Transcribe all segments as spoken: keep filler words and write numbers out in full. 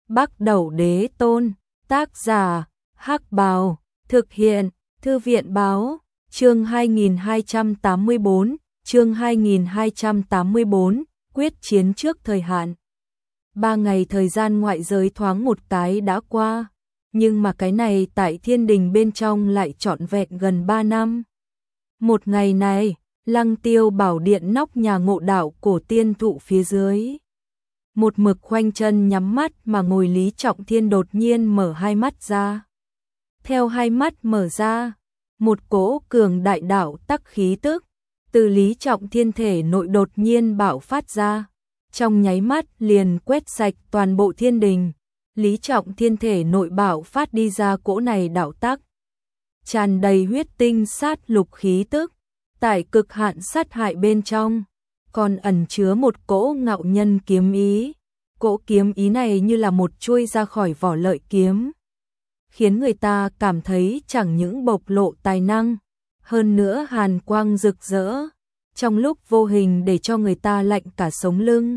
Bắc Đẩu Đế Tôn, tác giả, Hắc Bào, thực hiện, Thư viện Báo, chương hai nghìn hai trăm tám mươi bốn, chương hai nghìn hai trăm tám mươi bốn, quyết chiến trước thời hạn. Ba ngày thời gian ngoại giới thoáng một cái đã qua, nhưng mà cái này tại thiên đình bên trong lại trọn vẹn gần ba năm. Một ngày này, Lăng Tiêu bảo điện nóc nhà Ngộ Đạo Cổ Tiên Thụ phía dưới. Một mực khoanh chân nhắm mắt mà ngồi Lý Trọng Thiên đột nhiên mở hai mắt ra. Theo hai mắt mở ra, một cỗ cường đại đạo tắc khí tức từ Lý Trọng Thiên thể nội đột nhiên bạo phát ra, trong nháy mắt liền quét sạch toàn bộ thiên đình. Lý Trọng Thiên thể nội bạo phát đi ra cỗ này đạo tắc, tràn đầy huyết tinh sát lục khí tức, tại cực hạn sát hại bên trong, còn ẩn chứa một cỗ ngạo nhân kiếm ý. Cỗ kiếm ý này như là một chuôi ra khỏi vỏ lợi kiếm, khiến người ta cảm thấy chẳng những bộc lộ tài năng, hơn nữa hàn quang rực rỡ, trong lúc vô hình để cho người ta lạnh cả sống lưng.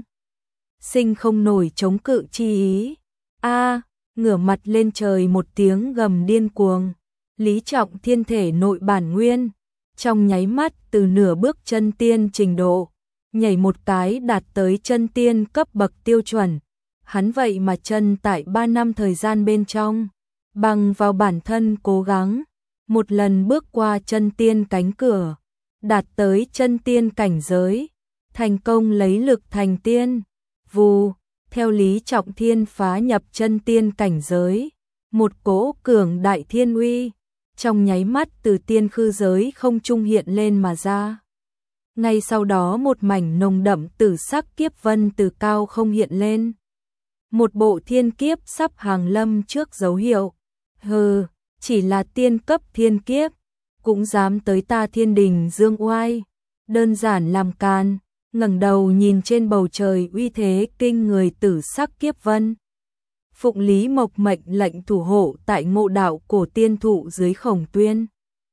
Sinh không nổi chống cự chi ý. A, ngửa mặt lên trời một tiếng gầm điên cuồng, Lý Trọng Thiên thể nội bản nguyên, trong nháy mắt từ nửa bước chân tiên trình độ, nhảy một cái đạt tới chân tiên cấp bậc tiêu chuẩn. Hắn vậy mà chân tại ba năm thời gian bên trong, bằng vào bản thân cố gắng, một lần bước qua chân tiên cánh cửa, đạt tới chân tiên cảnh giới, thành công lấy lực thành tiên. Vù, theo Lý Trọng Thiên phá nhập chân tiên cảnh giới, một cỗ cường đại thiên uy, trong nháy mắt từ tiên khư giới không trung hiện lên mà ra. Ngay sau đó một mảnh nồng đậm tử sắc kiếp vân từ cao không hiện lên. Một bộ thiên kiếp sắp hàng lâm trước dấu hiệu. Hừ, chỉ là tiên cấp thiên kiếp, cũng dám tới ta thiên đình dương oai, đơn giản làm can. Ngẩng đầu nhìn trên bầu trời uy thế kinh người tử sắc kiếp vân. Phụng Lý Mộc mệnh lệnh thủ hộ tại Ngộ Đạo Cổ Tiên Thụ dưới Khổng Tuyên.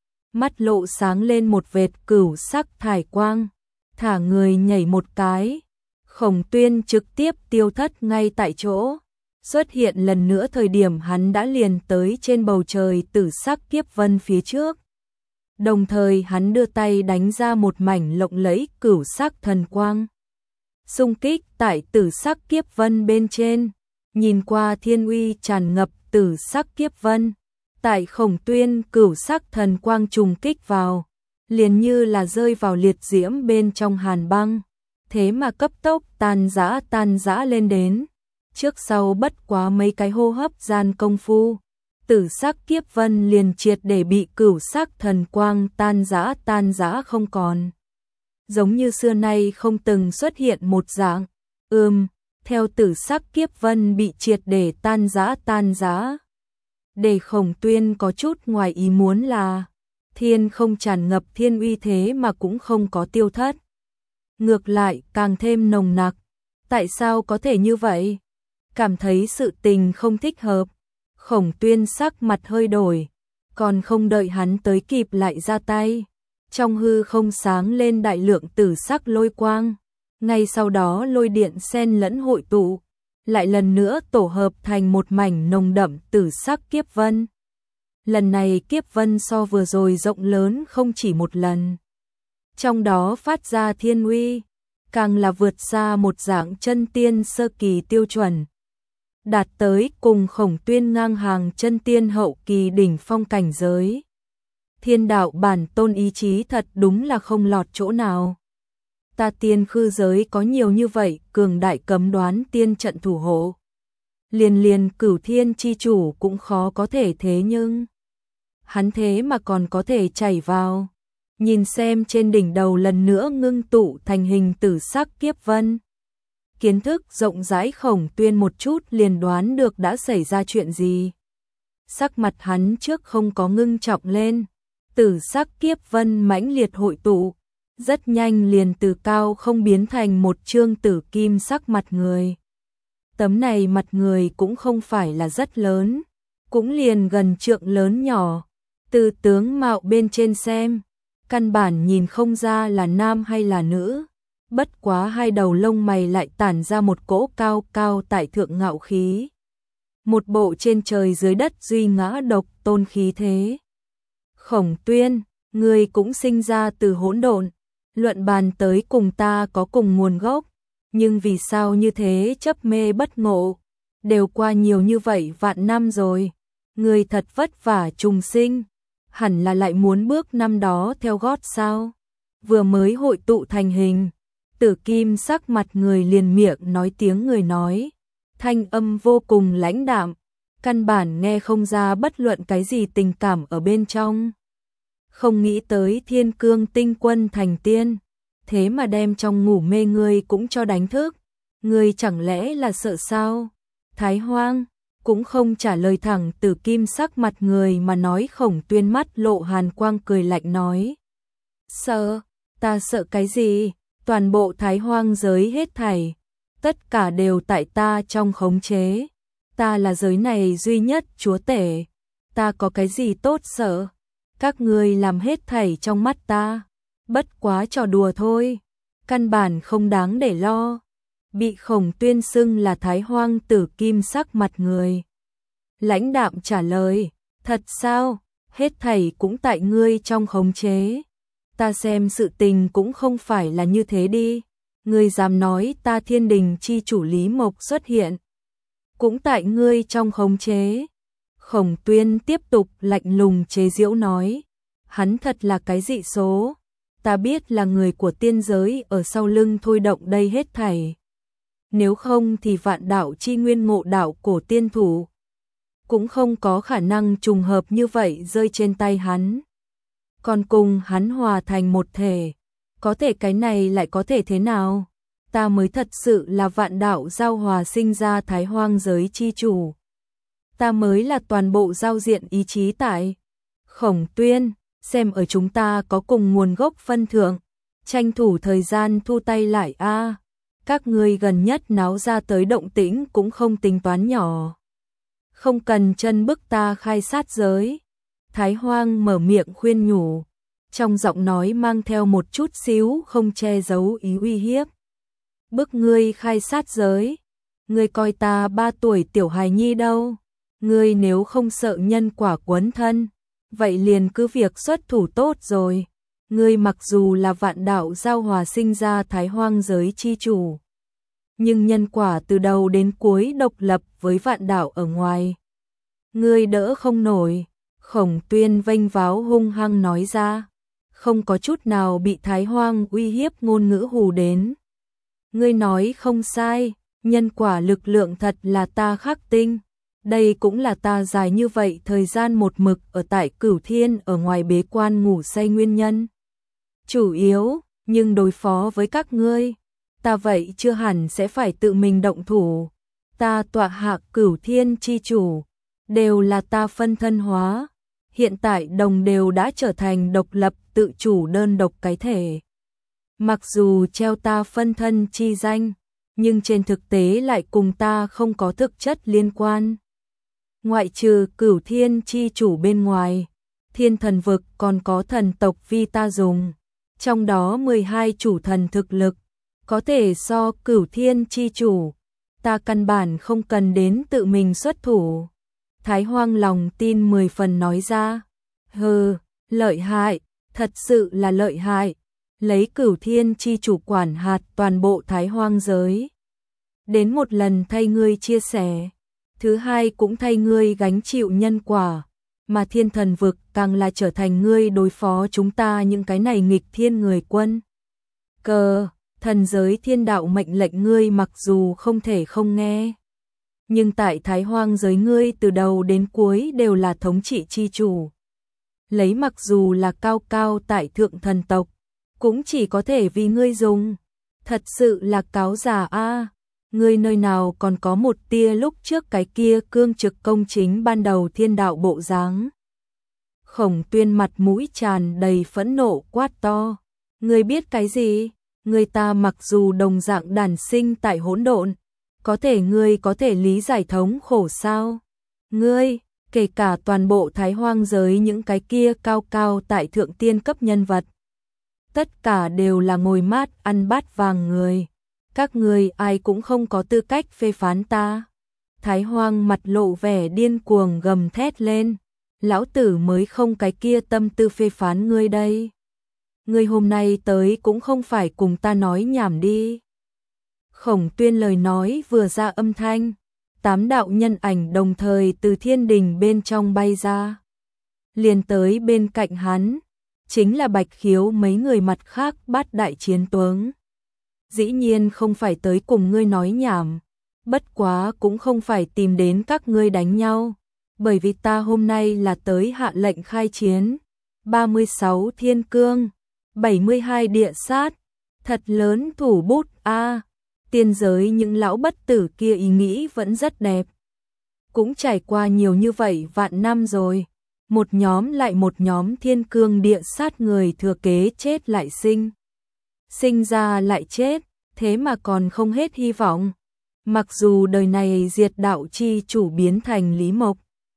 Mắt lộ sáng lên một vệt cửu sắc thải quang, thả người nhảy một cái. Khổng Tuyên trực tiếp tiêu thất ngay tại chỗ. Xuất hiện lần nữa thời điểm hắn đã liền tới trên bầu trời tử sắc kiếp vân phía trước. Đồng thời hắn đưa tay đánh ra một mảnh lộng lẫy cửu sắc thần quang, xung kích tại tử sắc kiếp vân bên trên. Nhìn qua thiên uy tràn ngập tử sắc kiếp vân, tại Khổng Tuyên cửu sắc thần quang trùng kích vào, liền như là rơi vào liệt diễm bên trong hàn băng, thế mà cấp tốc tan rã tan rã lên đến. Trước sau bất quá mấy cái hô hấp gian công phu, tử sắc kiếp vân liền triệt để bị cửu sắc thần quang tan rã tan rã không còn. Giống như xưa nay không từng xuất hiện một dạng. Ừm, theo tử sắc kiếp vân bị triệt để tan rã tan rã. Để Khổng Tuyên có chút ngoài ý muốn là, thiên không tràn ngập thiên uy thế mà cũng không có tiêu thất. Ngược lại càng thêm nồng nặc. Tại sao có thể như vậy? Cảm thấy sự tình không thích hợp, Khổng Tuyên sắc mặt hơi đổi, còn không đợi hắn tới kịp lại ra tay. Trong hư không sáng lên đại lượng tử sắc lôi quang, ngay sau đó lôi điện xen lẫn hội tụ, lại lần nữa tổ hợp thành một mảnh nồng đậm tử sắc kiếp vân. Lần này kiếp vân so vừa rồi rộng lớn không chỉ một lần. Trong đó phát ra thiên uy, càng là vượt xa một dạng chân tiên sơ kỳ tiêu chuẩn, đạt tới cùng Khổng Tuyên ngang hàng chân tiên hậu kỳ đỉnh phong cảnh giới. Thiên đạo bản tôn ý chí thật đúng là không lọt chỗ nào. Ta tiên khư giới có nhiều như vậy cường đại cấm đoán tiên trận thủ hộ, liền liền Cửu Thiên chi chủ cũng khó có thể thế, nhưng hắn thế mà còn có thể chảy vào. Nhìn xem trên đỉnh đầu lần nữa ngưng tụ thành hình tử sắc kiếp vân, kiến thức rộng rãi Khổng Tuyên một chút liền đoán được đã xảy ra chuyện gì. Sắc mặt hắn trước không có ngưng trọng lên, tử sắc kiếp vân mãnh liệt hội tụ, rất nhanh liền từ cao không biến thành một trương tử kim sắc mặt người. Tấm này mặt người cũng không phải là rất lớn, cũng liền gần trượng lớn nhỏ, từ tướng mạo bên trên xem, căn bản nhìn không ra là nam hay là nữ. Bất quá hai đầu lông mày lại tản ra một cỗ cao cao tại thượng ngạo khí. một bộ trên trời dưới đất duy ngã độc tôn khí thế. Khổng Tuyên, ngươi cũng sinh ra từ hỗn độn, luận bàn tới cùng ta có cùng nguồn gốc, nhưng vì sao như thế chấp mê bất ngộ, đều qua nhiều như vậy vạn năm rồi, ngươi thật vất vả trùng sinh, hẳn là lại muốn bước năm đó theo gót sao? Vừa mới hội tụ thành hình, Tử Kim sắc mặt người liền miệng nói tiếng người nói, thanh âm vô cùng lãnh đạm, căn bản nghe không ra bất luận cái gì tình cảm ở bên trong. Không nghĩ tới Thiên Cương Tinh Quân thành tiên, thế mà đem trong ngủ mê ngươi cũng cho đánh thức, ngươi chẳng lẽ là sợ sao? Thái Hoang cũng không trả lời thẳng Tử Kim sắc mặt người mà nói. Khổng Tuyên mắt lộ hàn quang cười lạnh nói, sợ, ta sợ cái gì? Toàn bộ Thái Hoang giới hết thảy, tất cả đều tại ta trong khống chế, ta là giới này duy nhất chúa tể, ta có cái gì tốt sợ? Các ngươi làm hết thảy trong mắt ta, bất quá trò đùa thôi, căn bản không đáng để lo. Bị Khổng Tuyên xưng là Thái Hoang, Tử Kim sắc mặt người lãnh đạm trả lời, thật sao? Hết thảy cũng tại ngươi trong khống chế. Ta xem sự tình cũng không phải là như thế đi. Ngươi dám nói ta Thiên Đình chi chủ Lý Mộc xuất hiện, cũng tại ngươi trong khống chế. Khổng Tuyên tiếp tục lạnh lùng chế giễu nói, hắn thật là cái dị số, ta biết là người của tiên giới ở sau lưng thôi động đây hết thảy. Nếu không thì vạn đạo chi nguyên ngộ đạo cổ tiên thủ, cũng không có khả năng trùng hợp như vậy rơi trên tay hắn. Còn cùng hắn hòa thành một thể, có thể cái này lại có thể thế nào? Ta mới thật sự là vạn đạo giao hòa sinh ra Thái Hoang giới chi chủ. Ta mới là toàn bộ giao diện ý chí tại. Khổng Tuyên, xem ở chúng ta có cùng nguồn gốc phân thượng, tranh thủ thời gian thu tay lại a. Các ngươi gần nhất náo ra tới động tĩnh cũng không tính toán nhỏ. Không cần chân bức ta khai sát giới. Thái Hoang mở miệng khuyên nhủ, trong giọng nói mang theo một chút xíu không che giấu ý uy hiếp. Bức ngươi khai sát giới? Ngươi coi ta ba tuổi tiểu hài nhi đâu? Ngươi nếu không sợ nhân quả quấn thân, vậy liền cứ việc xuất thủ tốt rồi. Ngươi mặc dù là vạn đạo giao hòa sinh ra Thái Hoang giới chi chủ, nhưng nhân quả từ đầu đến cuối độc lập với vạn đạo ở ngoài. Ngươi đỡ không nổi. Khổng Tuyên vênh váo hung hăng nói ra, không có chút nào bị Thái Hoang uy hiếp ngôn ngữ hù đến. Ngươi nói không sai, nhân quả lực lượng thật là ta khắc tinh. Đây cũng là ta dài như vậy thời gian một mực ở tại Cửu Thiên ở ngoài bế quan ngủ say nguyên nhân. Chủ yếu, nhưng đối phó với các ngươi, ta vậy chưa hẳn sẽ phải tự mình động thủ. Ta tọa hạ Cửu Thiên chi chủ, đều là ta phân thân hóa. Hiện tại đồng đều đã trở thành độc lập tự chủ đơn độc cái thể. Mặc dù treo ta phân thân chi danh, nhưng trên thực tế lại cùng ta không có thực chất liên quan. Ngoại trừ Cửu Thiên chi chủ bên ngoài, thiên thần vực còn có thần tộc vi ta dùng. Trong đó mười hai chủ thần thực lực, có thể so Cửu Thiên chi chủ. Ta căn bản không cần đến tự mình xuất thủ. Thái Hoang lòng tin mười phần nói ra, hừ, lợi hại, thật sự là lợi hại, lấy Cửu Thiên chi chủ quản hạt toàn bộ Thái Hoang giới. Đến một lần thay ngươi chia sẻ, thứ hai cũng thay ngươi gánh chịu nhân quả, mà thiên thần vực càng là trở thành ngươi đối phó chúng ta những cái này nghịch thiên người quân. Cờ, thần giới thiên đạo mệnh lệnh ngươi mặc dù không thể không nghe, nhưng tại Thái Hoang giới ngươi từ đầu đến cuối đều là thống trị chi chủ. Lấy mặc dù là cao cao tại thượng thần tộc, cũng chỉ có thể vì ngươi dùng. Thật sự là cáo già a. Ngươi nơi nào còn có một tia lúc trước cái kia cương trực công chính ban đầu thiên đạo bộ dáng. Khổng Tuyên mặt mũi tràn đầy phẫn nộ quát to, ngươi biết cái gì? Ngươi ta mặc dù đồng dạng đản sinh tại hỗn độn, có thể ngươi có thể lý giải thống khổ sao? Ngươi, kể cả toàn bộ Thái Hoang giới những cái kia cao cao tại thượng tiên cấp nhân vật, tất cả đều là ngồi mát ăn bát vàng người. Các ngươi ai cũng không có tư cách phê phán ta. Thái Hoang mặt lộ vẻ điên cuồng gầm thét lên, lão tử mới không cái kia tâm tư phê phán ngươi đây. Ngươi hôm nay tới cũng không phải cùng ta nói nhảm đi. Khổng Tuyên lời nói vừa ra âm thanh, tám đạo nhân ảnh đồng thời từ thiên đình bên trong bay ra. Liền tới bên cạnh hắn, chính là Bạch Khiếu mấy người mặt khác bát đại chiến tướng. Dĩ nhiên không phải tới cùng ngươi nói nhảm, bất quá cũng không phải tìm đến các ngươi đánh nhau, bởi vì ta hôm nay là tới hạ lệnh khai chiến. ba mươi sáu thiên cương, bảy mươi hai địa sát, thật lớn thủ bút a. Tiên giới những lão bất tử kia ý nghĩ vẫn rất đẹp. Cũng trải qua nhiều như vậy vạn năm rồi, một nhóm lại một nhóm thiên cương địa sát người thừa kế chết lại sinh. Sinh ra lại chết, thế mà còn không hết hy vọng. Mặc dù đời này diệt đạo chi chủ biến thành Lý Mộc,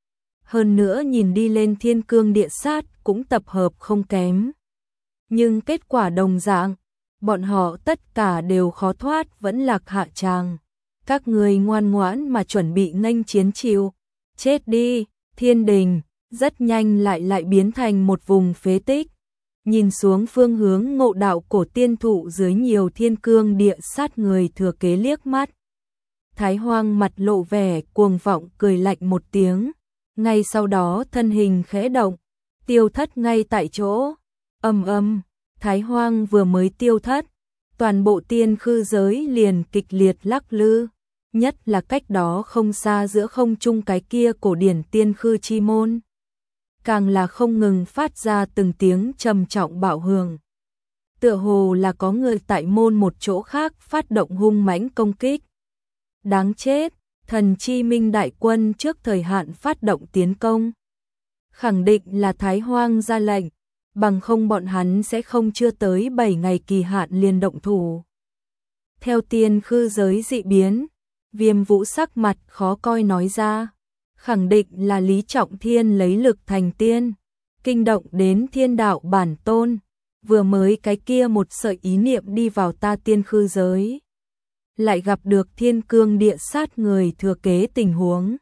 hơn nữa nhìn đi lên thiên cương địa sát cũng tập hợp không kém. Nhưng kết quả đồng dạng, bọn họ tất cả đều khó thoát vẫn lạc hạ tràng. Các người ngoan ngoãn mà chuẩn bị nghênh chiến chịu, chết đi. Thiên đình rất nhanh lại lại biến thành một vùng phế tích. Nhìn xuống phương hướng ngộ đạo cổ tiên thụ dưới nhiều thiên cương địa sát người thừa kế liếc mắt. Thái Hoang mặt lộ vẻ cuồng vọng cười lạnh một tiếng, ngay sau đó thân hình khẽ động, tiêu thất ngay tại chỗ. Ầm ầm, Thái Hoang vừa mới tiêu thất, toàn bộ tiên khư giới liền kịch liệt lắc lư, nhất là cách đó không xa giữa không trung cái kia cổ điển tiên khư chi môn, càng là không ngừng phát ra từng tiếng trầm trọng bạo hưởng. Tựa hồ là có người tại môn một chỗ khác phát động hung mãnh công kích. Đáng chết, thần chi minh đại quân trước thời hạn phát động tiến công. Khẳng định là Thái Hoang ra lệnh, bằng không bọn hắn sẽ không chưa tới bảy ngày kỳ hạn liền động thủ. Theo tiên khư giới dị biến, Viêm Vũ sắc mặt khó coi nói ra, khẳng định là Lý Trọng Thiên lấy lực thành tiên, kinh động đến thiên đạo bản tôn, vừa mới cái kia một sợi ý niệm đi vào ta tiên khư giới. Lại gặp được thiên cương địa sát người thừa kế tình huống,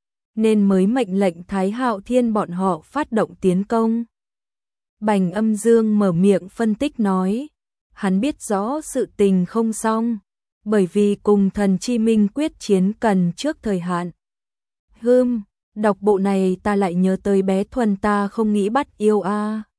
nên mới mệnh lệnh Thái Hạo Thiên bọn họ phát động tiến công. Bành Âm Dương mở miệng phân tích nói, hắn biết rõ sự tình không xong, bởi vì cùng thần chi minh quyết chiến cần trước thời hạn. Hừm, đọc bộ này ta lại nhớ tới bé Thuần ta không nghĩ bắt yêu a.